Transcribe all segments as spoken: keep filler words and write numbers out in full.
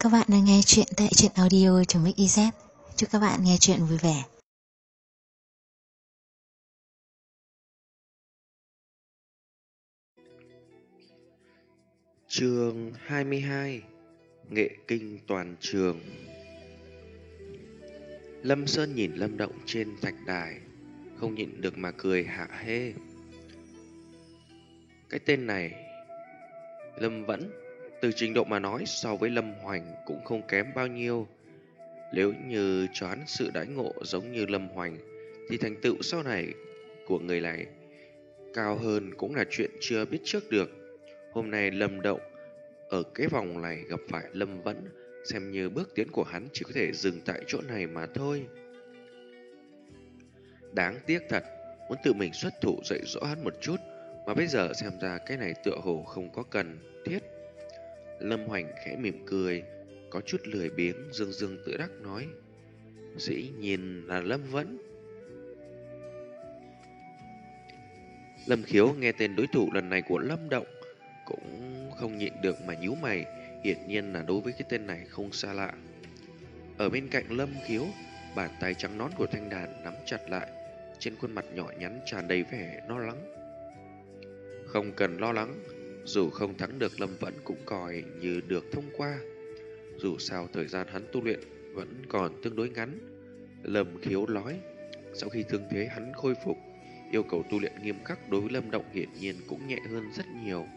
các bạn đang nghe chuyện tại truyện audio.mixyz. Chúc các bạn nghe chuyện vui vẻ. Chương hai mươi hai. Nghệ kinh toàn trường. Lâm Sơn nhìn Lâm Động trên thạch đài, không nhịn được mà cười hạ hê. Cái tên này, Lâm Vẫn, từ trình độ mà nói so với Lâm Hoành cũng không kém bao nhiêu. Nếu như cho hắn sự đãi ngộ giống như Lâm Hoành, thì thành tựu sau này của người này cao hơn cũng là chuyện chưa biết trước được. Hôm nay Lâm Động ở cái vòng này gặp phải Lâm Vẫn, xem như bước tiến của hắn chỉ có thể dừng tại chỗ này mà thôi. Đáng tiếc thật, muốn tự mình xuất thủ dạy dỗ hắn một chút, mà bây giờ xem ra cái này tựa hồ không có cần thiết. Lâm Hoành khẽ mỉm cười, có chút lười biếng, dương dương tự đắc nói: dĩ nhiên là Lâm Vẫn. Lâm Khiếu nghe tên đối thủ lần này của Lâm Động cũng không nhịn được mà nhíu mày, hiển nhiên là đối với cái tên này không xa lạ. Ở bên cạnh Lâm Khiếu, bàn tay trắng nõn của Thanh Đàn nắm chặt lại, trên khuôn mặt nhỏ nhắn tràn đầy vẻ lo lắng. Không cần lo lắng, dù không thắng được Lâm Vẫn cũng coi như được thông qua. Dù sao thời gian hắn tu luyện vẫn còn tương đối ngắn. Lâm Khiếu nói, sau khi thương thế hắn khôi phục, yêu cầu tu luyện nghiêm khắc đối với Lâm Động hiển nhiên cũng nhẹ hơn rất nhiều.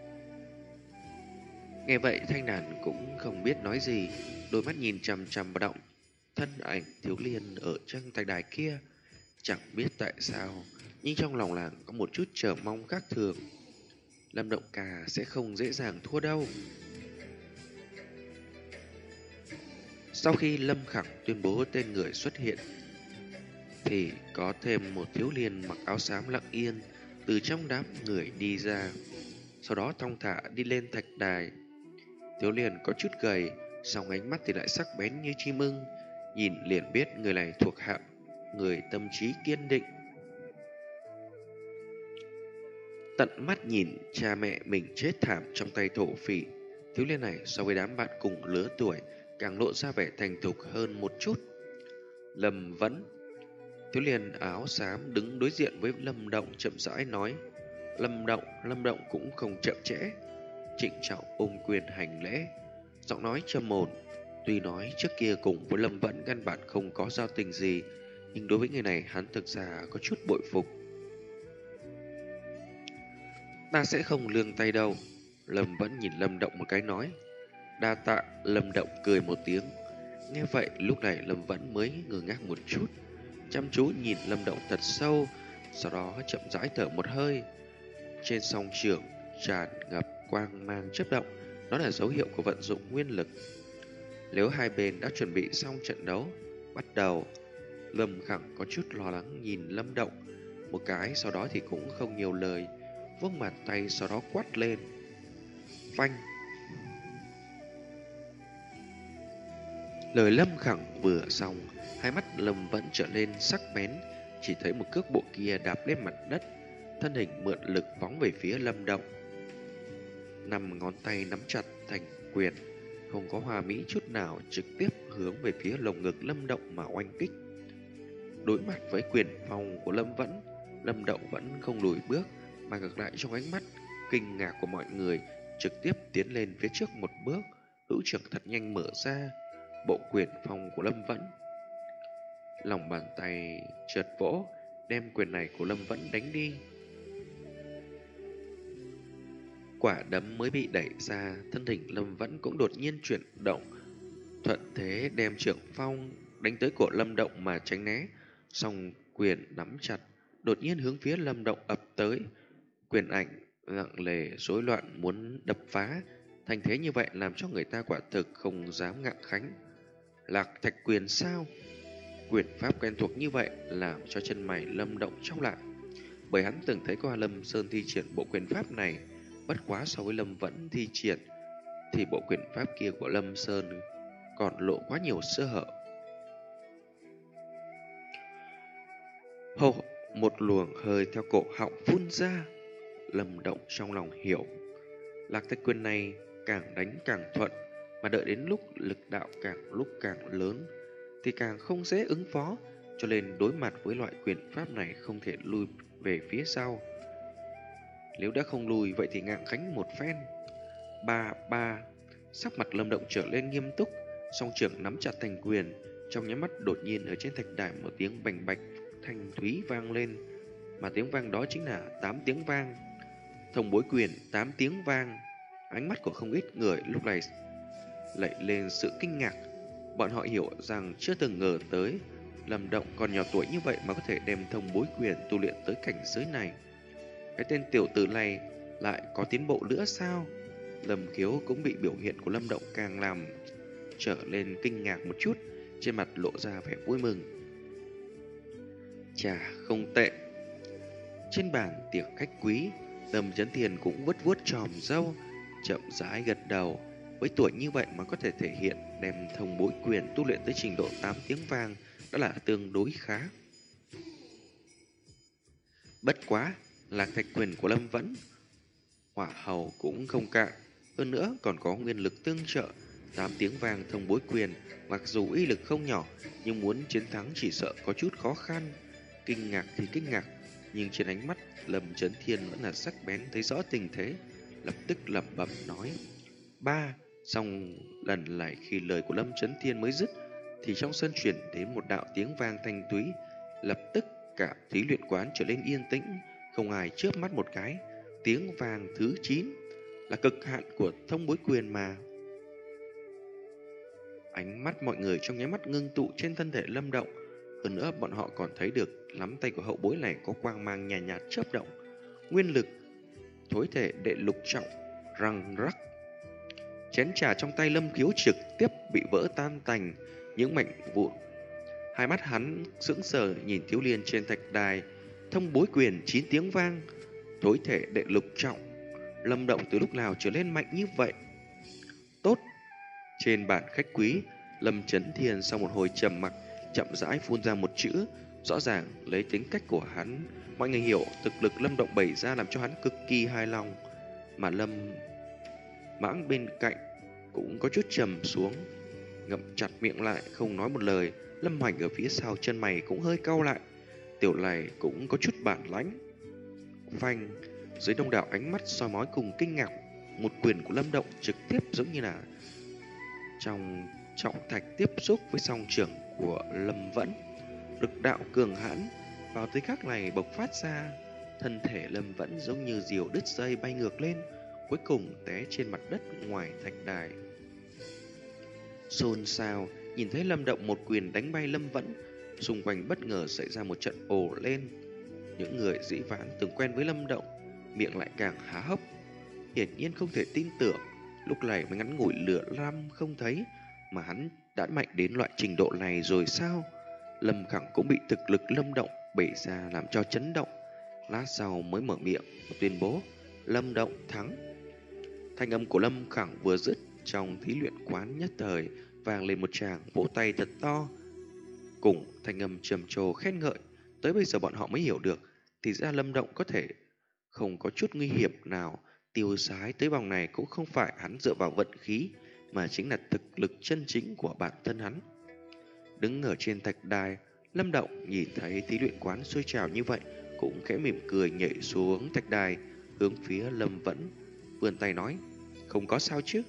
Nghe vậy Thanh Đàn cũng không biết nói gì, đôi mắt nhìn chằm chằm vào Động. Thân ảnh thiếu liên ở trên thạch đài kia, chẳng biết tại sao, nhưng trong lòng làng có một chút chờ mong khác thường. Lâm Động ca sẽ không dễ dàng thua đâu. Sau khi Lâm Khẳng tuyên bố tên người xuất hiện, thì có thêm một thiếu liên mặc áo xám lặng yên từ trong đám người đi ra, sau đó thong thả đi lên thạch đài. Thiếu liên có chút gầy, song ánh mắt thì lại sắc bén như chim ưng, nhìn liền biết người này thuộc hạng người tâm trí kiên định. Tận mắt nhìn cha mẹ mình chết thảm trong tay thổ phỉ, thiếu liên này so với đám bạn cùng lứa tuổi càng lộ ra vẻ thành thục hơn một chút. Lâm Vẫn. Thiếu liên áo xám đứng đối diện với Lâm Động chậm rãi nói. Lâm Động, Lâm Động cũng không chậm trễ, trịnh trọng ôm quyền hành lễ, giọng nói trầm ổn. Tuy nói trước kia cùng với Lâm Vẫn căn bản không có giao tình gì, nhưng đối với người này hắn thực ra có chút bội phục. Ta sẽ không lương tay đâu. Lâm Vẫn nhìn Lâm Động một cái nói. Đa tạ. Lâm Động cười một tiếng. Nghe vậy lúc này Lâm Vẫn mới ngơ ngác một chút, chăm chú nhìn Lâm Động thật sâu, sau đó chậm rãi thở một hơi. Trên song trường tràn ngập quang mang chớp động, đó là dấu hiệu của vận dụng nguyên lực. Nếu hai bên đã chuẩn bị xong trận đấu, bắt đầu. Lâm Khẳng có chút lo lắng nhìn Lâm Động một cái, sau đó thì cũng không nhiều lời, vung bàn tay sau đó quát lên. Phanh. Lời Lâm Khẳng vừa xong, hai mắt Lâm Vẫn trở lên sắc bén, chỉ thấy một cước bộ kia đạp lên mặt đất, thân hình mượn lực phóng về phía Lâm Động. Năm ngón tay nắm chặt thành quyền, không có hoa mỹ chút nào, trực tiếp hướng về phía lồng ngực Lâm Động mà oanh kích. Đối mặt với quyền phong của Lâm Vẫn, Lâm Động vẫn không lùi bước, mà ngược lại trong ánh mắt kinh ngạc của mọi người, trực tiếp tiến lên phía trước một bước, hữu trưởng thật nhanh mở ra. Bộ quyền phong của Lâm Vẫn, lòng bàn tay trượt vỗ, đem quyền này của Lâm Vẫn đánh đi. Quả đấm mới bị đẩy ra, thân hình Lâm Vẫn cũng đột nhiên chuyển động, thuận thế đem trưởng phong đánh tới cổ Lâm Động mà tránh né. Song quyền nắm chặt, đột nhiên hướng phía Lâm Động ập tới. Quyền ảnh lặng lề rối loạn muốn đập phá, thành thế như vậy làm cho người ta quả thực không dám ngạng khánh. Lạc Thạch quyền sao? Quyền pháp quen thuộc như vậy làm cho chân mày Lâm Động chau lại, bởi hắn từng thấy qua Lâm Sơn thi triển bộ quyền pháp này. Bất quá so với Lâm Vẫn thi triển thì bộ quyền pháp kia của Lâm Sơn còn lộ quá nhiều sơ hở. Hô, một luồng hơi theo cổ họng phun ra. Lâm Động trong lòng hiểu, Lạc Thạch quyền này càng đánh càng thuận, Mà đợi đến lúc lực đạo càng lúc càng lớn thì càng không dễ ứng phó, cho nên đối mặt với loại quyền pháp này không thể lùi về phía sau. Nếu đã không lùi vậy thì ngạng khánh một phen. Ba ba, sắc mặt Lâm Động trở lên nghiêm túc, song trưởng nắm chặt thành quyền. Trong nháy mắt đột nhiên ở trên thạch đài một tiếng bành bạch thanh thúy vang lên, mà tiếng vang đó chính là tám tiếng vang. Thông bối quyền tám tiếng vang. Ánh mắt của không ít người lúc này lạy lên sự kinh ngạc. Bọn họ hiểu rằng chưa từng ngờ tới Lâm Động còn nhỏ tuổi như vậy mà có thể đem thông bối quyền tu luyện tới cảnh giới này. Cái tên tiểu tử này lại có tiến bộ nữa sao? Lâm Khiếu cũng bị biểu hiện của Lâm Động càng làm trở lên kinh ngạc một chút, trên mặt lộ ra vẻ vui mừng. Chà, không tệ. Trên bàn tiệc khách quý, Lâm Chấn Thiên cũng vuốt vuốt chòm râu, chậm rãi gật đầu. Với tuổi như vậy mà có thể thể hiện đem thông bối quyền tu luyện tới trình độ tám tiếng vang đã là tương đối khá. Bất quá, Lạc Thạch quyền của Lâm Vẫn, hỏa hầu cũng không cạn, hơn nữa còn có nguyên lực tương trợ. Tám tiếng vang thông bối quyền mặc dù uy lực không nhỏ, nhưng muốn chiến thắng chỉ sợ có chút khó khăn. Kinh ngạc thì kinh ngạc, nhưng trên ánh mắt Lâm Chấn Thiên vẫn là sắc bén thấy rõ tình thế, lập tức lẩm bẩm nói: Ba. Xong lần lại khi lời của Lâm Chấn Thiên mới dứt thì trong sân truyền đến một đạo tiếng vang thanh túy, lập tức cả thí luyện quán trở lên yên tĩnh, không ai chớp mắt một cái. Tiếng vang thứ chín là cực hạn của thông bối quyền mà. Ánh mắt mọi người trong nháy mắt ngưng tụ trên thân thể Lâm Động, hơn nữa bọn họ còn thấy được nắm tay của hậu bối này có quang mang nhàn nhạt, nhạt chớp động. Nguyên lực thối thể đệ lục trọng răng rắc. Chén trà trong tay Lâm Khiếu trực tiếp bị vỡ tan tành những mảnh vụn. Hai mắt hắn sững sờ nhìn thiếu liên trên thạch đài. Thông bối quyền chín tiếng vang, thối thể đệ lục trọng. Lâm Động từ lúc nào trở lên mạnh như vậy? Tốt. Trên bàn khách quý, Lâm Chấn Thiên sau một hồi trầm mặc, chậm rãi phun ra một chữ. Rõ ràng lấy tính cách của hắn, mọi người hiểu thực lực Lâm Động bày ra làm cho hắn cực kỳ hài lòng. Mà Lâm Mãng bên cạnh cũng có chút trầm xuống, ngậm chặt miệng lại không nói một lời. Lâm Hoành ở phía sau chân mày cũng hơi cau lại. Tiểu này cũng có chút bản lãnh. Phanh, dưới đông đảo ánh mắt soi mói cùng kinh ngạc, một quyền của Lâm Động trực tiếp giống như là trong trọng thạch tiếp xúc với song trưởng của Lâm Vẫn. Lực đạo cường hãn vào tới khắc này bộc phát ra, thân thể Lâm Vẫn giống như diều đứt dây bay ngược lên, cuối cùng té trên mặt đất ngoài thạch đài. Xôn xao nhìn thấy Lâm Động một quyền đánh bay Lâm Vẫn, xung quanh bất ngờ xảy ra một trận ồ lên. Những người dĩ vãng từng quen với Lâm Động miệng lại càng há hốc, hiển nhiên không thể tin tưởng. Lúc này mới ngắn ngủi lửa năm không thấy mà hắn đã mạnh đến loại trình độ này rồi sao? Lâm Khẳng cũng bị thực lực Lâm Động bày ra làm cho chấn động, lát sau mới mở miệng tuyên bố Lâm Động thắng. Thanh âm của Lâm Khẳng vừa dứt, trong thí luyện quán nhất thời vang lên một tràng vỗ tay thật to, cùng thanh âm trầm trồ khen ngợi. Tới bây giờ bọn họ mới hiểu được, thì ra Lâm Động có thể không có chút nguy hiểm nào tiêu sái tới vòng này cũng không phải hắn dựa vào vận khí, mà chính là thực lực chân chính của bản thân hắn. Đứng ở trên thạch đài, Lâm Động nhìn thấy thí luyện quán sôi trào như vậy, cũng khẽ mỉm cười nhảy xuống thạch đài, hướng phía Lâm Vẫn vươn tay nói: Không có sao chứ?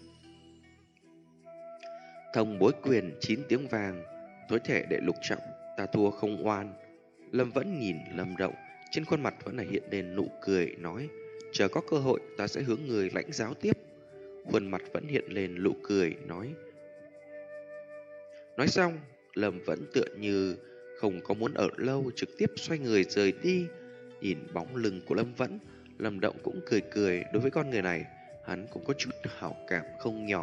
Thông bối quyền chín tiếng vàng, thối thể đệ lục trọng, ta thua không oan. Lâm Vẫn nhìn Lâm Động, trên khuôn mặt vẫn là hiện lên nụ cười, nói: Chờ có cơ hội ta sẽ hướng người lãnh giáo tiếp. Khuôn mặt vẫn hiện lên nụ cười, nói. Nói xong, Lâm Vẫn tựa như không có muốn ở lâu, trực tiếp xoay người rời đi. Nhìn bóng lưng của Lâm Vẫn, Lâm Động cũng cười cười. Đối với con người này, hắn cũng có chút hảo cảm không nhỏ.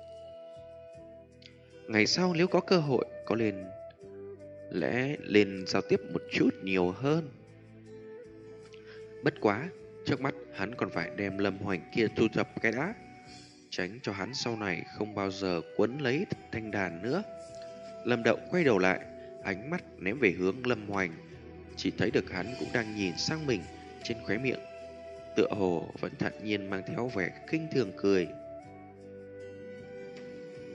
Ngày sau nếu có cơ hội, có lên lẽ lên giao tiếp một chút nhiều hơn. Bất quá, trước mắt hắn còn phải đem Lâm Hoành kia thu thập cái đã, tránh cho hắn sau này không bao giờ quấn lấy thanh đàn nữa. Lâm Động quay đầu lại, ánh mắt ném về hướng Lâm Hoành, chỉ thấy được hắn cũng đang nhìn sang mình, trên khóe miệng tựa hồ vẫn thản nhiên mang theo vẻ khinh thường cười.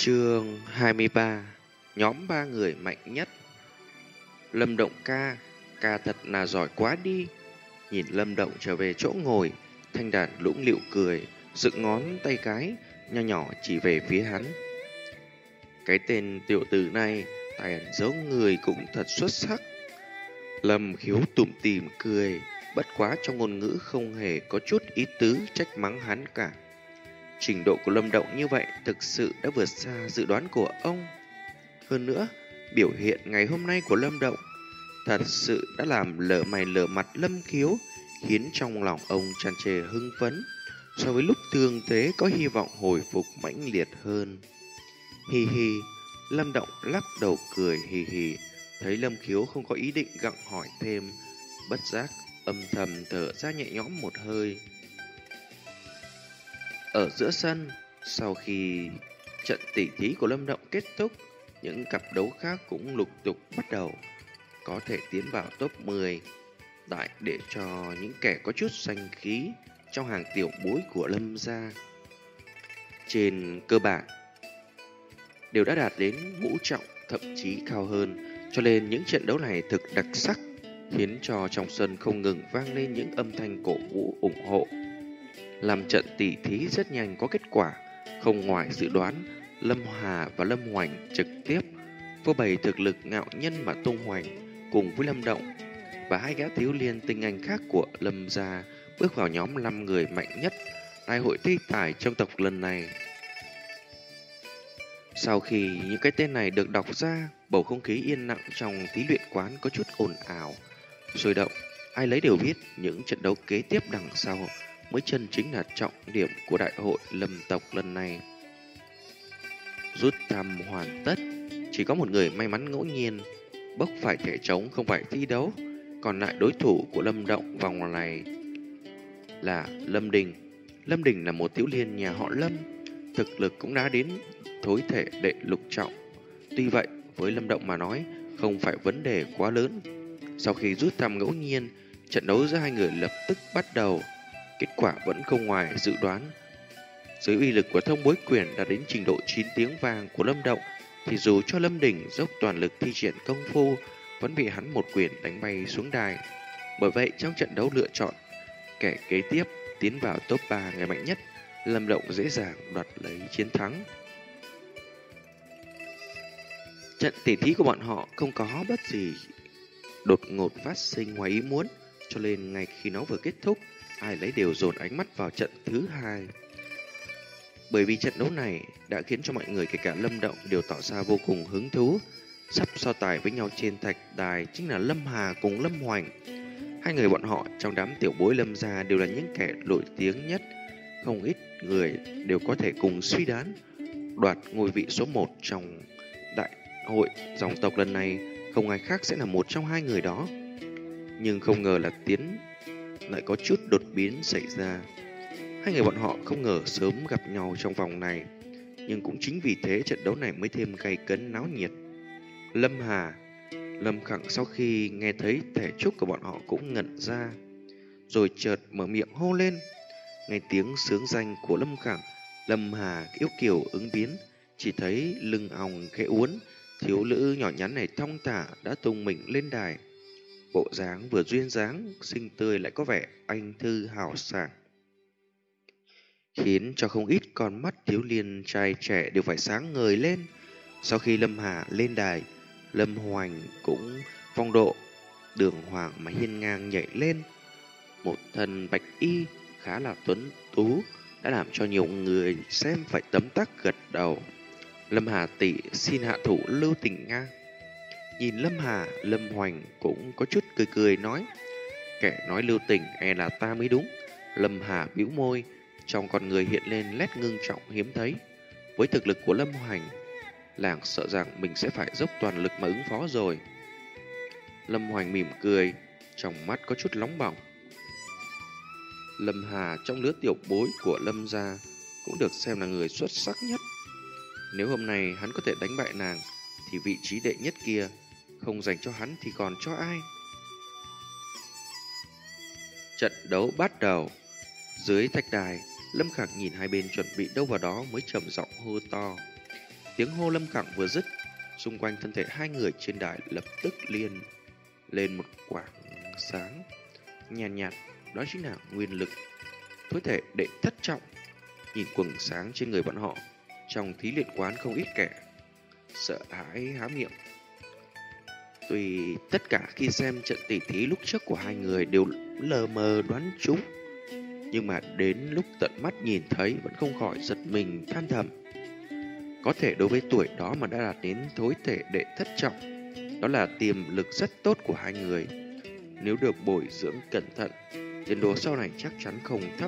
Chương hai mươi ba. Nhóm ba người mạnh nhất. Lâm Động ca, ca thật là giỏi quá đi. Nhìn Lâm Động trở về chỗ ngồi, Thanh Đạt lũng lịu cười, dựng ngón tay cái nho nhỏ chỉ về phía hắn. Cái tên tiểu tử này, tài ẩn giấu người cũng thật xuất sắc. Lâm Khiếu tủm tỉm cười, bất quá trong ngôn ngữ không hề có chút ý tứ trách mắng hắn cả. Trình độ của Lâm Động như vậy thực sự đã vượt xa dự đoán của ông. Hơn nữa, biểu hiện ngày hôm nay của Lâm Động thật sự đã làm lở mày lở mặt Lâm Khiếu, khiến trong lòng ông tràn trề hưng phấn, so với lúc thương thế có hy vọng hồi phục mãnh liệt hơn. Hi hi, Lâm Động lắc đầu cười hì hì, thấy Lâm Khiếu không có ý định gặng hỏi thêm, bất giác âm thầm thở ra nhẹ nhõm một hơi. Ở giữa sân, sau khi trận tỉ thí của Lâm Động kết thúc, những cặp đấu khác cũng lục tục bắt đầu, có thể tiến vào top mười, đại để cho những kẻ có chút danh khí trong hàng tiểu bối của Lâm gia. Trên cơ bản, đều đã đạt đến ngũ trọng, thậm chí cao hơn, cho nên những trận đấu này thực đặc sắc, khiến cho trong sân không ngừng vang lên những âm thanh cổ vũ ủng hộ. Làm trận tỉ thí rất nhanh có kết quả, không ngoài dự đoán, Lâm Hà và Lâm Hoành trực tiếp phô bày thực lực ngạo nhân mà tung hoành, cùng với Lâm Động và hai gã thiếu niên tinh anh khác của Lâm gia bước vào nhóm năm người mạnh nhất đại hội thi tài trong tộc lần này. Sau khi những cái tên này được đọc ra, bầu không khí yên lặng trong thí luyện quán có chút ồn ào, sôi động. Ai lấy đều biết những trận đấu kế tiếp đằng sau mới chân chính là trọng điểm của đại hội Lâm tộc lần này. Rút thăm hoàn tất, chỉ có một người may mắn ngẫu nhiên bốc phải thẻ trống không phải thi đấu, còn lại đối thủ của Lâm Động vòng này là Lâm Đình. Lâm Đình là một thiếu niên nhà họ Lâm, thực lực cũng đã đến thối thể đệ lục trọng. Tuy vậy, với Lâm Động mà nói, không phải vấn đề quá lớn. Sau khi rút thăm ngẫu nhiên, trận đấu giữa hai người lập tức bắt đầu. Kết quả vẫn không ngoài dự đoán. Dưới uy lực của thông bối quyền đã đến trình độ chín tiếng vàng của Lâm Động, thì dù cho Lâm Đình dốc toàn lực thi triển công phu, vẫn bị hắn một quyền đánh bay xuống đài. Bởi vậy, trong trận đấu lựa chọn kẻ kế tiếp tiến vào top ba người mạnh nhất, Lâm Động dễ dàng đoạt lấy chiến thắng. Trận tỉ thí của bọn họ không có bất gì đột ngột phát sinh ngoài ý muốn, cho nên ngay khi nó vừa kết thúc, ai lấy đều dồn ánh mắt vào trận thứ hai. Bởi vì trận đấu này đã khiến cho mọi người kể cả Lâm Động đều tỏ ra vô cùng hứng thú. Sắp so tài với nhau trên thạch đài chính là Lâm Hà cùng Lâm Hoành. Hai người bọn họ trong đám tiểu bối Lâm gia đều là những kẻ nổi tiếng nhất. Không ít người đều có thể cùng suy đoán đoạt ngôi vị số một trong đại hội dòng tộc lần này, không ai khác sẽ là một trong hai người đó. Nhưng không ngờ là tiến lại có chút đột biến xảy ra. Hai người bọn họ không ngờ sớm gặp nhau trong vòng này, nhưng cũng chính vì thế trận đấu này mới thêm gay cấn náo nhiệt. Lâm Hà, Lâm Khẳng sau khi nghe thấy thẻ chúc của bọn họ cũng ngẩn ra, rồi chợt mở miệng hô lên. Nghe tiếng xướng danh của Lâm Khẳng, Lâm Hà yếu kiều ứng biến, chỉ thấy lưng òng khẽ uốn, thiếu nữ nhỏ nhắn này thong thả đã tung mình lên đài. Bộ dáng vừa duyên dáng, xinh tươi lại có vẻ anh thư hào sảng, khiến cho không ít con mắt thiếu niên trai trẻ đều phải sáng ngời lên. Sau khi Lâm Hà lên đài, Lâm Hoành cũng phong độ đường hoàng mà hiên ngang nhảy lên. Một thân bạch y khá là tuấn tú đã làm cho nhiều người xem phải tấm tắc gật đầu. Lâm Hà tỷ xin hạ thủ lưu tình nga. Nhìn Lâm Hà, Lâm Hoành cũng có chút cười cười nói, kẻ nói lưu tình e là ta mới đúng. Lâm Hà bĩu môi, trong con người hiện lên nét ngưng trọng hiếm thấy. Với thực lực của Lâm Hoành, làng sợ rằng mình sẽ phải dốc toàn lực mà ứng phó rồi. Lâm Hoành mỉm cười, trong mắt có chút nóng bỏng. Lâm Hà trong lứa tiểu bối của Lâm gia cũng được xem là người xuất sắc nhất. Nếu hôm nay hắn có thể đánh bại nàng, thì vị trí đệ nhất kia không dành cho hắn thì còn cho ai? Trận đấu bắt đầu. Dưới thạch đài, Lâm Khẳng nhìn hai bên chuẩn bị đâu vào đó mới trầm giọng hô to. Tiếng hô Lâm Khẳng vừa dứt, xung quanh thân thể hai người trên đài lập tức liền lên một quảng sáng nhàn nhạt, nhạt, đó chính là nguyên lực thối thể đệ thất trọng. Nhìn quầng sáng trên người bọn họ, trong thí luyện quán không ít kẻ sợ hãi há miệng. Tuy tất cả khi xem trận tỉ thí lúc trước của hai người đều lờ mờ đoán trúng, nhưng mà đến lúc tận mắt nhìn thấy vẫn không khỏi giật mình than thầm. Có thể đối với tuổi đó mà đã đạt đến thối thể đệ thất trọng, đó là tiềm lực rất tốt của hai người. Nếu được bồi dưỡng cẩn thận, tiền đồ sau này chắc chắn không thấp.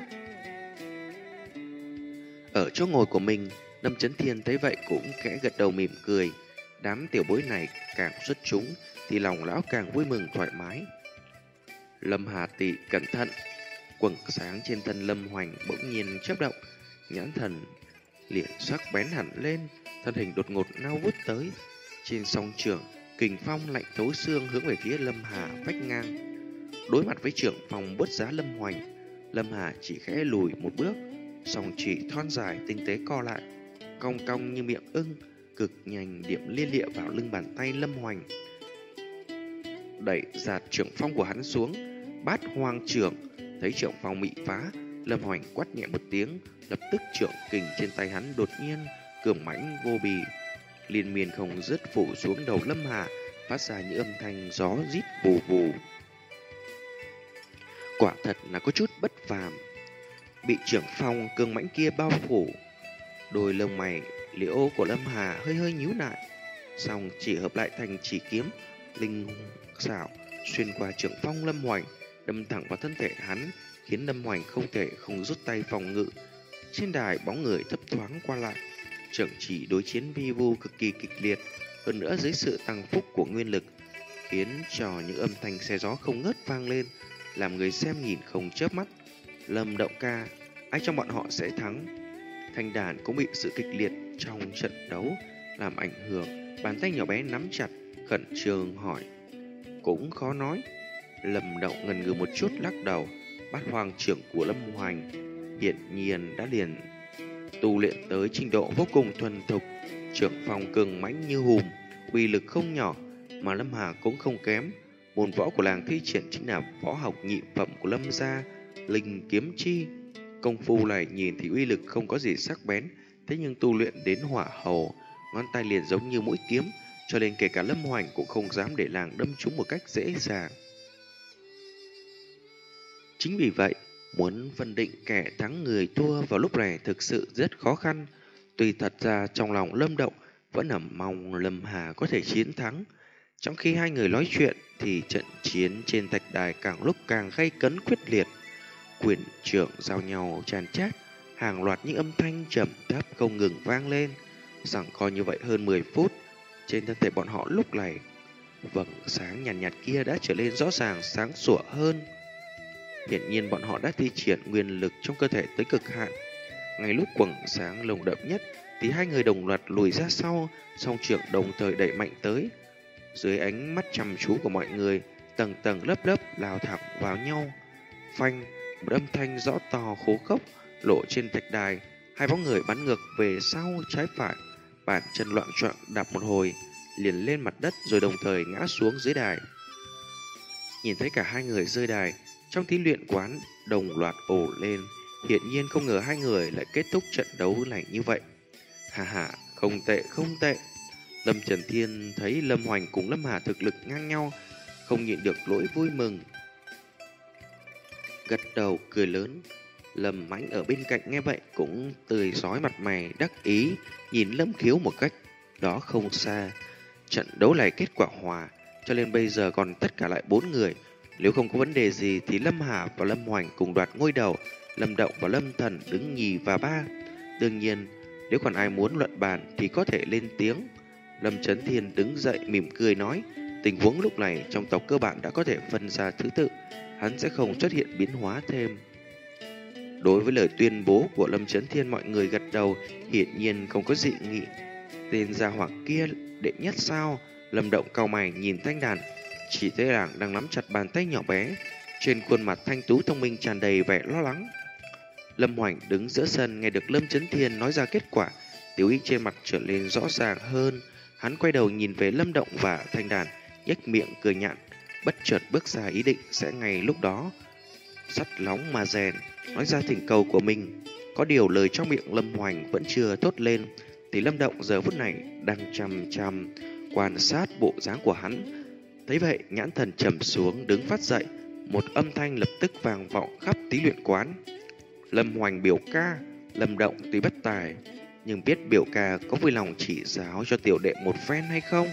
Ở chỗ ngồi của mình, Lâm Chấn Thiên thấy vậy cũng khẽ gật đầu mỉm cười. Đám tiểu bối này càng xuất chúng thì lòng lão càng vui mừng thoải mái. Lâm Hà Tị cẩn thận. Quầng sáng trên thân Lâm Hoành bỗng nhiên chớp động, nhãn thần liền sắc bén hẳn lên, thân hình đột ngột nao vút tới. Trên song trường, kình phong lạnh thấu xương hướng về phía Lâm Hà vách ngang. Đối mặt với trưởng phòng bớt giá Lâm Hoành, Lâm Hà chỉ khẽ lùi một bước, song chỉ thon dài tinh tế co lại, cong cong như miệng ưng, cực nhanh điểm lia lịa vào lưng bàn tay Lâm Hoành. Đẩy giạt trưởng phong của hắn xuống, bát hoang trưởng. Thấy trưởng phong bị phá, Lâm Hoành quát nhẹ một tiếng, lập tức trưởng kình trên tay hắn đột nhiên cường mãnh vô bì, liên miên không dứt phủ xuống đầu Lâm Hà, phát ra những âm thanh gió rít vù vù. Quả thật là có chút bất phàm. Bị trưởng phong cường mãnh kia bao phủ, đôi lông mày liễu của Lâm Hà hơi hơi nhíu lại, xong chỉ hợp lại thành chỉ kiếm linh xảo xuyên qua trưởng phong Lâm Hoành, đâm thẳng vào thân thể hắn, khiến Lâm Hoành không thể không rút tay phòng ngự. Trên đài bóng người thấp thoáng qua lại, trưởng chỉ đối chiến vi vu cực kỳ kịch liệt, hơn nữa dưới sự tăng phúc của nguyên lực, khiến cho những âm thanh xe gió không ngớt vang lên, làm người xem nhìn không chớp mắt. Lâm Động ca, ai trong bọn họ sẽ thắng? Thanh đàn cũng bị sự kịch liệt trong trận đấu làm ảnh hưởng, bàn tay nhỏ bé nắm chặt, khẩn trương hỏi. Cũng khó nói. Lâm Động ngần ngừ một chút lắc đầu. Bát hoàng trưởng của Lâm Hoành hiển nhiên đã liền tu luyện tới trình độ vô cùng thuần thục, trưởng phòng cường mãnh như hùm, uy lực không nhỏ, mà Lâm Hà cũng không kém. Môn võ của làng thi triển chính là võ học nhị phẩm của Lâm gia, linh kiếm chi. Công phu này nhìn thì uy lực không có gì sắc bén, thế nhưng tu luyện đến hỏa hầu, ngón tay liền giống như mũi kiếm, cho nên kể cả Lâm Hoành cũng không dám để làng đâm trúng một cách dễ dàng. Chính vì vậy, muốn phân định kẻ thắng người thua vào lúc này thực sự rất khó khăn. Tuy thật ra trong lòng Lâm Động vẫn ẩn mong Lâm Hà có thể chiến thắng. Trong khi hai người nói chuyện thì trận chiến trên thạch đài càng lúc càng gay cấn quyết liệt. Quyền trưởng giao nhau tràn chát, hàng loạt những âm thanh trầm thấp không ngừng vang lên. Giằng co như vậy hơn mười phút, trên thân thể bọn họ lúc này vầng sáng nhàn nhạt, nhạt kia đã trở nên rõ ràng sáng sủa hơn. Hiển nhiên bọn họ đã thi triển nguyên lực trong cơ thể tới cực hạn. Ngay lúc quầng sáng lồng đậm nhất thì hai người đồng loạt lùi ra sau, song trưởng đồng thời đẩy mạnh tới. Dưới ánh mắt chăm chú của mọi người, tầng tầng lớp lớp lao thẳng vào nhau. Phanh, một âm thanh rõ to khố khốc lộ trên thạch đài. Hai bóng người bắn ngược về sau trái phải, bàn chân loạng choạng đạp một hồi, liền lên mặt đất rồi đồng thời ngã xuống dưới đài. Nhìn thấy cả hai người rơi đài, trong thí luyện quán đồng loạt ồ lên. Hiển nhiên không ngờ hai người lại kết thúc trận đấu này như vậy. Hà hà, không tệ không tệ. Lâm Trần Thiên thấy Lâm Hoành cùng Lâm Hà thực lực ngang nhau, không nhịn được nỗi vui mừng, gật đầu cười lớn. Lâm Mãnh ở bên cạnh nghe vậy cũng tươi rói mặt mày đắc ý, nhìn Lâm Khiếu một cách đó không xa. Trận đấu này kết quả hòa, cho nên bây giờ còn tất cả lại bốn người. Nếu không có vấn đề gì thì Lâm Hà và Lâm Hoành cùng đoạt ngôi đầu, Lâm Động và Lâm Thần đứng nhì và ba. Đương nhiên, nếu còn ai muốn luận bàn thì có thể lên tiếng. Lâm Chấn Thiên đứng dậy mỉm cười nói, tình huống lúc này trong tộc cơ bản đã có thể phân ra thứ tự, hắn sẽ không xuất hiện biến hóa thêm. Đối với lời tuyên bố của Lâm Chấn Thiên, mọi người gật đầu, hiển nhiên không có dị nghị. Tên gia hỏa kia đệ nhất sao? Lâm Động cau mày nhìn thanh đàn, chỉ thấy nàng đang nắm chặt bàn tay nhỏ bé, trên khuôn mặt thanh tú thông minh tràn đầy vẻ lo lắng. Lâm Hoành đứng giữa sân nghe được Lâm Chấn Thiên nói ra kết quả Tiểu ý trên mặt trở lên rõ ràng hơn. Hắn quay đầu nhìn về Lâm Động và Thanh Đàn, nhếch miệng cười nhạt, bất chợt bước ra ý định sẽ ngay lúc đó sắt nóng mà rèn, nói ra thỉnh cầu của mình. Có điều lời trong miệng Lâm Hoành vẫn chưa thốt lên, thì Lâm Động giờ phút này đang chăm chăm quan sát bộ dáng của hắn. Thấy vậy, nhãn thần trầm xuống, đứng phát dậy, một âm thanh lập tức vang vọng khắp tí luyện quán. Lâm Hoành biểu ca. Lâm Động tuy bất tài, nhưng biết biểu ca có vui lòng chỉ giáo cho tiểu đệ một phen hay không.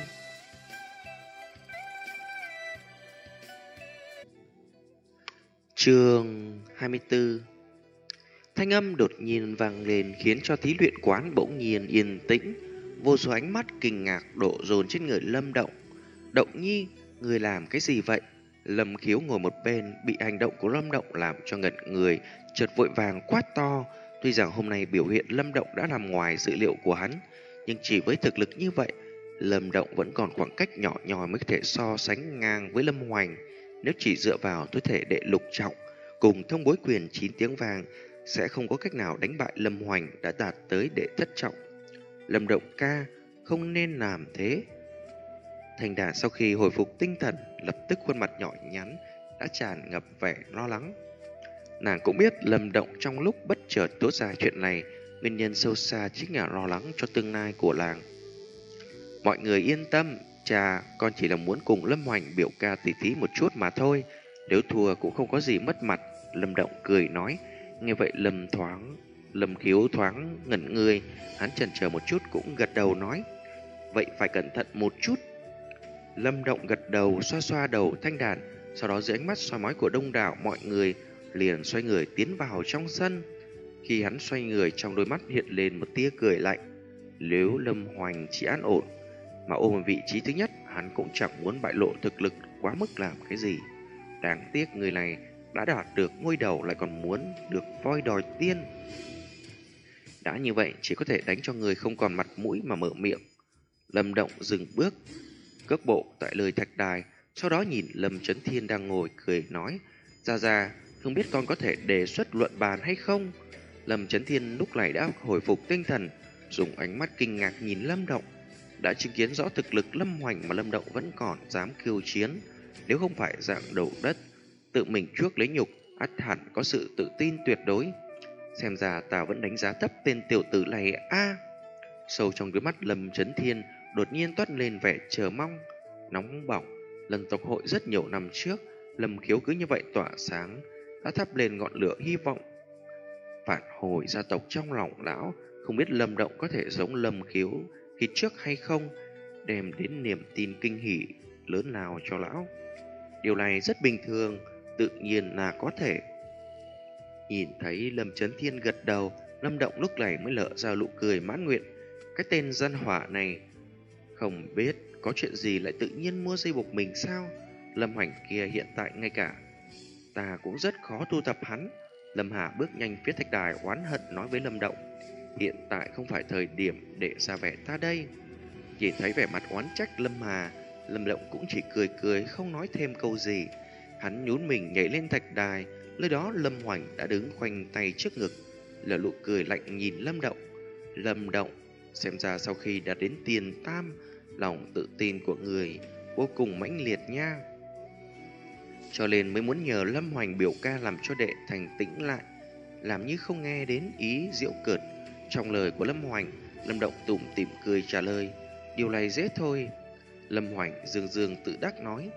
Chương hai mươi tư. Thanh âm đột nhiên vang lên khiến cho thí luyện quán bỗng nhiên yên tĩnh. Vô số ánh mắt kinh ngạc đổ dồn trên người Lâm Động. Động nhi, người làm cái gì vậy? Lâm Khiếu ngồi một bên, bị hành động của Lâm Động làm cho ngẩn người, chợt vội vàng quát to. Tuy rằng hôm nay biểu hiện Lâm Động đã nằm ngoài dự liệu của hắn, nhưng chỉ với thực lực như vậy, Lâm Động vẫn còn khoảng cách nhỏ nhoi mới có thể so sánh ngang với Lâm Hoành. Nếu chỉ dựa vào tối thể đệ lục trọng cùng thông bối quyền chín tiếng vàng, sẽ không có cách nào đánh bại Lâm Hoành đã đạt tới đệ thất trọng. Lâm Động ca, không nên làm thế. Thanh Đàn sau khi hồi phục tinh thần, lập tức khuôn mặt nhỏ nhắn đã tràn ngập vẻ lo lắng. Nàng cũng biết Lâm Động trong lúc bất chợt thốt ra chuyện này, nguyên nhân sâu xa chính là lo lắng cho tương lai của làng. Mọi người yên tâm, cha, con chỉ là muốn cùng Lâm Hoành biểu ca tỉ thí một chút mà thôi. Nếu thua cũng không có gì mất mặt. Lâm Động cười nói. Nghe vậy Lâm thoáng, Lâm Khiếu thoáng ngẩn người, hắn chần chờ một chút cũng gật đầu nói. Vậy phải cẩn thận một chút. Lâm Động gật đầu, xoa xoa đầu Thanh Đàn, sau đó dưới ánh mắt soi mói của đông đảo mọi người, liền xoay người tiến vào trong sân. Khi hắn xoay người, trong đôi mắt hiện lên một tia cười lạnh. Nếu Lâm Hoành chỉ an ổn mà ôm vị trí thứ nhất, hắn cũng chẳng muốn bại lộ thực lực quá mức làm cái gì. Đáng tiếc người này đã đạt được ngôi đầu lại còn muốn được voi đòi tiên. Đã như vậy, chỉ có thể đánh cho người không còn mặt mũi mà mở miệng. Lâm Động dừng bước, cước bộ tại lời thạch đài, sau đó nhìn Lâm Chấn Thiên đang ngồi cười nói. Ra ra, không biết con có thể đề xuất luận bàn hay không? Lâm Chấn Thiên lúc này đã hồi phục tinh thần, dùng ánh mắt kinh ngạc nhìn Lâm Động. Đã chứng kiến rõ thực lực Lâm Hoành mà Lâm Động vẫn còn dám khiêu chiến. Nếu không phải dạng đầu đất, tự mình chuốc lấy nhục, ắt hẳn có sự tự tin tuyệt đối. Xem ra ta vẫn đánh giá thấp tên tiểu tử này a. Sâu trong đôi mắt Lâm Chấn Thiên đột nhiên toát lên vẻ chờ mong, nóng bỏng. Lần tộc hội rất nhiều năm trước, Lâm Khiếu cứ như vậy tỏa sáng, đã thắp lên ngọn lửa hy vọng phản hồi gia tộc trong lòng lão. Không biết Lâm Động có thể giống Lâm Khiếu khi trước hay không, đem đến niềm tin kinh hỉ lớn nào cho lão. Điều này rất bình thường, tự nhiên là có thể. Nhìn thấy Lâm Chấn Thiên gật đầu, Lâm Động lúc này mới lỡ ra nụ cười mãn nguyện. Cái tên dân hỏa này không biết có chuyện gì lại tự nhiên mua dây buộc mình sao? Lâm Hoành kia hiện tại ngay cả ta cũng rất khó thu thập hắn. Lâm Hà bước nhanh phía thạch đài, oán hận nói với Lâm Động. Hiện tại không phải thời điểm để ra vẻ ta đây. Chỉ thấy vẻ mặt oán trách Lâm Hà, Lâm Động cũng chỉ cười cười không nói thêm câu gì. Hắn nhún mình nhảy lên thạch đài, nơi đó Lâm Hoành đã đứng khoanh tay trước ngực, là nụ cười lạnh nhìn Lâm Động. Lâm Động, xem ra sau khi đã đến tiền tam, lòng tự tin của người vô cùng mãnh liệt nha. Cho nên mới muốn nhờ Lâm Hoành biểu ca làm cho đệ thành tĩnh lại, làm như không nghe đến ý giễu cợt trong lời của Lâm Hoành. Lâm Động tủm tỉm cười trả lời. Điều này dễ thôi. Lâm Hoành dương dương tự đắc nói.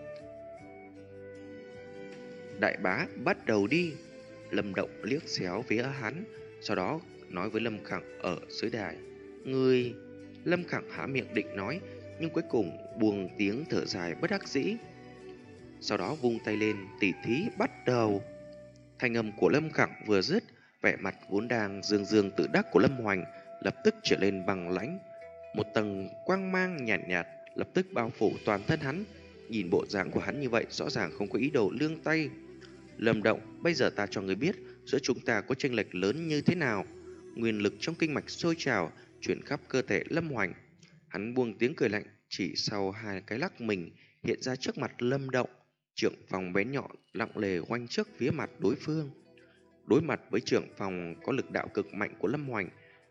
Đại bá bắt đầu đi. Lâm Động liếc xéo phía hắn, sau đó nói với Lâm Khẳng ở dưới đài. Ngươi... Lâm Khẳng há miệng định nói, nhưng cuối cùng buông tiếng thở dài bất đắc dĩ. Sau đó vung tay lên, tỉ thí bắt đầu. Thanh âm của Lâm Khẳng vừa dứt, vẻ mặt vốn đang dương dương tự đắc của Lâm Hoành lập tức trở lên bằng lãnh. Một tầng quang mang nhàn nhạt, nhạt lập tức bao phủ toàn thân hắn. Nhìn bộ dạng của hắn như vậy, rõ ràng không có ý đồ lương tay. Lâm Động, bây giờ ta cho người biết giữa chúng ta có chênh lệch lớn như thế nào. Nguyên lực trong kinh mạch sôi trào chuyển khắp cơ thể Lâm Hoành. Hắn buông tiếng cười lạnh, chỉ sau hai cái lắc mình hiện ra trước mặt Lâm Động. Trưởng phòng bé nhọn lặng lề quanh trước phía mặt đối phương. Đối mặt với trưởng phòng có lực đạo cực mạnh của Lâm Hoành,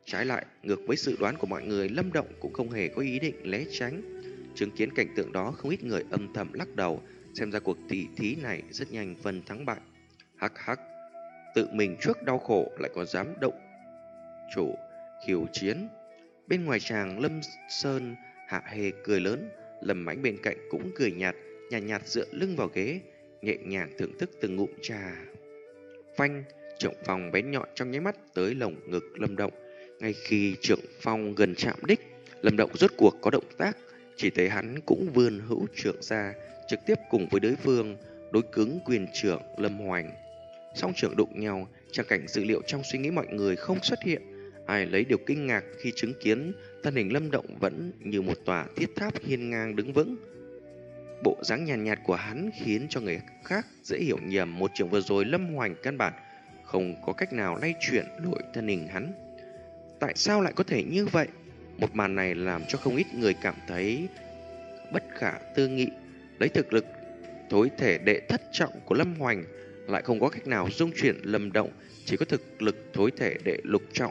Trái lại, ngược với dự đoán của mọi người, Lâm Động cũng không hề có ý định né tránh. Chứng kiến cảnh tượng đó, không ít người âm thầm lắc đầu, xem ra cuộc tỷ thí này rất nhanh phân thắng bại. Hắc hắc, tự mình trước đau khổ lại còn dám động chủ khiêu chiến. Bên ngoài tràng, Lâm Sơn hạ hề cười lớn, Lâm Mãnh bên cạnh cũng cười nhạt, nhàn nhạt, nhạt dựa lưng vào ghế, nhẹ nhàng thưởng thức từng ngụm trà. Phanh, trưởng phòng bén nhọn trong nháy mắt tới lồng ngực Lâm Động. Ngay khi trưởng phòng gần chạm đích, Lâm Động rốt cuộc có động tác, chỉ thấy hắn cũng vươn hữu trưởng ra, trực tiếp cùng với đối phương đối cứng quyền trưởng Lâm Hoành. Song trưởng đụng nhau, trang cảnh dữ liệu trong suy nghĩ mọi người không xuất hiện. Ai lấy điều kinh ngạc khi chứng kiến thân hình Lâm Động vẫn như một tòa thiết tháp hiên ngang đứng vững. Bộ dáng nhàn nhạt, nhạt của hắn khiến cho người khác dễ hiểu nhầm một trường vừa rồi Lâm Hoành căn bản không có cách nào lay chuyển nổi thân hình hắn. Tại sao lại có thể như vậy? Một màn này làm cho không ít người cảm thấy bất khả tư nghị. Lấy thực lực thối thể đệ thất trọng của Lâm Hoành lại không có cách nào dung chuyển Lâm Động, chỉ có thực lực thối thể đệ lục trọng.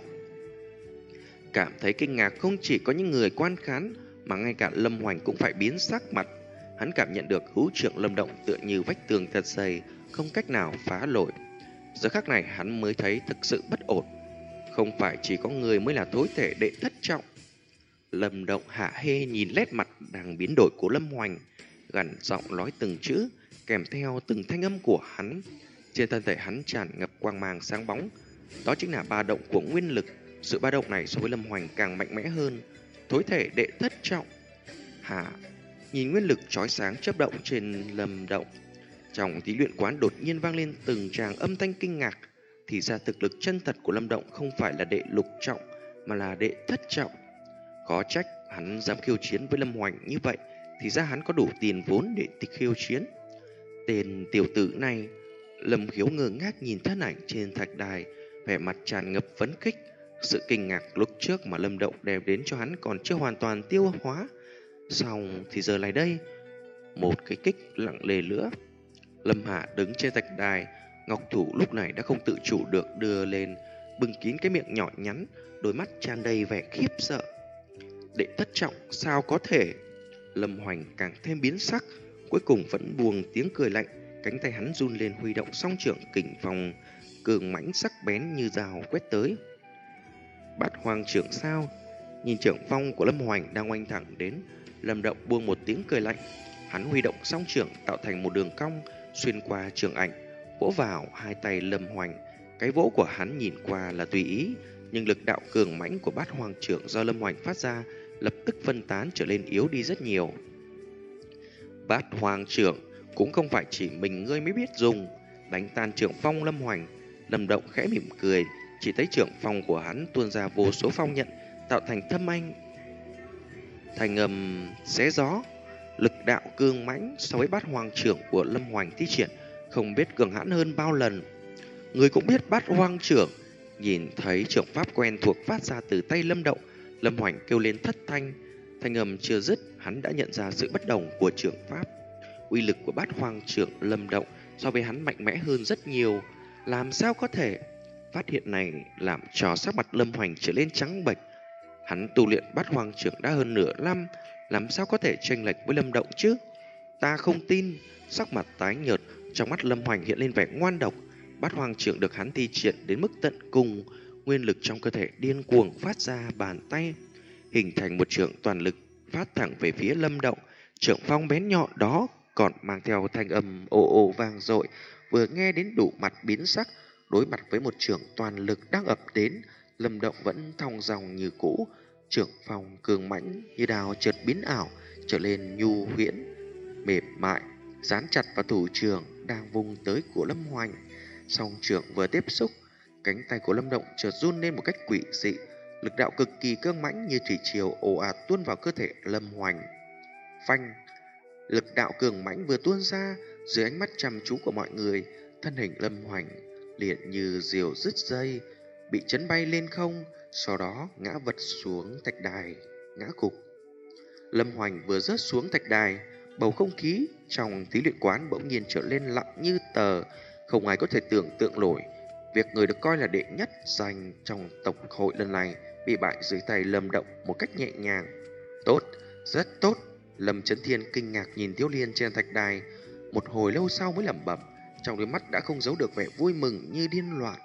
Cảm thấy kinh ngạc không chỉ có những người quan khán, mà ngay cả Lâm Hoành cũng phải biến sắc mặt. Hắn cảm nhận được hữu trưởng Lâm Động tựa như vách tường thật dày, không cách nào phá nổi. Giờ khắc này hắn mới thấy thực sự bất ổn. Không phải chỉ có người mới là thối thể đệ thất trọng. Lâm Động hạ hê nhìn nét mặt đang biến đổi của Lâm Hoành, gằn giọng nói từng chữ, kèm theo từng thanh âm của hắn. Trên thân thể hắn tràn ngập quang mang sáng bóng. Đó chính là ba động của nguyên lực. Sự ba động này so với Lâm Hoành càng mạnh mẽ hơn. Thối thể đệ thất trọng. Hả? Nhìn nguyên lực chói sáng chớp động trên Lâm Động, trong thí luyện quán đột nhiên vang lên từng tràng âm thanh kinh ngạc. Thì ra thực lực chân thật của Lâm Động không phải là đệ lục trọng, mà là đệ thất trọng. Khó trách hắn dám khiêu chiến với Lâm Hoành như vậy. Thì ra hắn có đủ tiền vốn để tịch khiêu chiến. Tên tiểu tử này. Lâm Khiếu ngơ ngác nhìn thân ảnh trên thạch đài, vẻ mặt tràn ngập phấn khích. Sự kinh ngạc lúc trước mà Lâm Động đem đến cho hắn còn chưa hoàn toàn tiêu hóa. Xong thì giờ lại đây, một cái kích lặng lề nữa. Lâm Hạ đứng trên thạch đài, ngọc thủ lúc này đã không tự chủ được đưa lên, bưng kín cái miệng nhỏ nhắn, đôi mắt tràn đầy vẻ khiếp sợ. Đệ thất trọng sao có thể? Lâm Hoành càng thêm biến sắc, cuối cùng vẫn buông tiếng cười lạnh. Cánh tay hắn run lên huy động song trưởng kình phong cường mãnh sắc bén như dao quét tới. Bát Hoang trưởng sao? Nhìn trưởng phong của Lâm Hoành đang oanh thẳng đến, Lâm Động buông một tiếng cười lạnh. Hắn huy động song trưởng tạo thành một đường cong xuyên qua trường ảnh, vỗ vào hai tay Lâm Hoành. Cái vỗ của hắn nhìn qua là tùy ý, nhưng lực đạo cường mãnh của Bát Hoang trưởng do Lâm Hoành phát ra lập tức phân tán trở lên yếu đi rất nhiều. Bát Hoang trưởng cũng không phải chỉ mình ngươi mới biết dùng. Đánh tan trưởng phong Lâm Hoành, Lâm Động khẽ mỉm cười, chỉ thấy trưởng phong của hắn tuôn ra vô số phong nhận, tạo thành thâm anh thành âm xé gió. Lực đạo cương mãnh so với Bát Hoang trưởng của Lâm Hoành thi triển không biết cường hãn hơn bao lần. Người cũng biết Bát Hoang trưởng. Nhìn thấy trưởng pháp quen thuộc phát ra từ tay Lâm Động, Lâm Hoành kêu lên thất thanh. Thanh âm chưa dứt, hắn đã nhận ra sự bất đồng của trưởng pháp. Uy lực của Bát Hoang trưởng Lâm Động so với hắn mạnh mẽ hơn rất nhiều. Làm sao có thể? Phát hiện này làm cho sắc mặt Lâm Hoành trở lên trắng bệch. Hắn tu luyện Bát Hoang trưởng đã hơn nửa năm, làm sao có thể chênh lệch với Lâm Động chứ? Ta không tin. Sắc mặt tái nhợt, trong mắt Lâm Hoành hiện lên vẻ ngoan độc. Bát Hoang trưởng được hắn thi triển đến mức tận cùng, nguyên lực trong cơ thể điên cuồng phát ra bàn tay, hình thành một trưởng toàn lực phát thẳng về phía Lâm Động. Trưởng phong bén nhọn đó còn mang theo thanh âm ồ ồ vang dội, vừa nghe đến đủ mặt biến sắc. Đối mặt với một trưởng toàn lực đang ập đến, Lâm Động vẫn thong dong như cũ. Trưởng phong cường mãnh như đào chợt biến ảo, trở lên nhu huyễn, mềm mại, dán chặt vào thủ trưởng đang vung tới của Lâm Hoành. Song trưởng vừa tiếp xúc, cánh tay của Lâm Động chợt run lên một cách quỷ dị. Lực đạo cực kỳ cương mãnh như thủy triều ồ ạt tuôn vào cơ thể Lâm Hoành. Phanh! Lực đạo cường mãnh vừa tuôn ra, dưới ánh mắt chăm chú của mọi người, thân hình Lâm Hoành liền như diều dứt dây, bị chấn bay lên không, sau đó ngã vật xuống thạch đài, ngã gục. Lâm Hoành vừa rớt xuống thạch đài, bầu không khí trong thí luyện quán bỗng nhiên trở lên lặng như tờ. Không ai có thể tưởng tượng nổi việc người được coi là đệ nhất danh trong tộc hội lần này bị bại dưới tay Lâm Động một cách nhẹ nhàng. Tốt, rất tốt. Lâm Chấn Thiên kinh ngạc nhìn Tiêu Liên trên thạch đài, một hồi lâu sau mới lẩm bẩm, trong đôi mắt đã không giấu được vẻ vui mừng như điên loạn.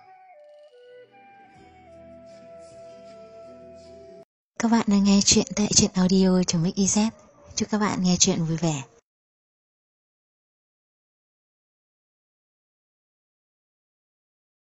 Các bạn đang nghe chuyện tại truyện audio.mixyz. Chúc các bạn nghe chuyện vui vẻ.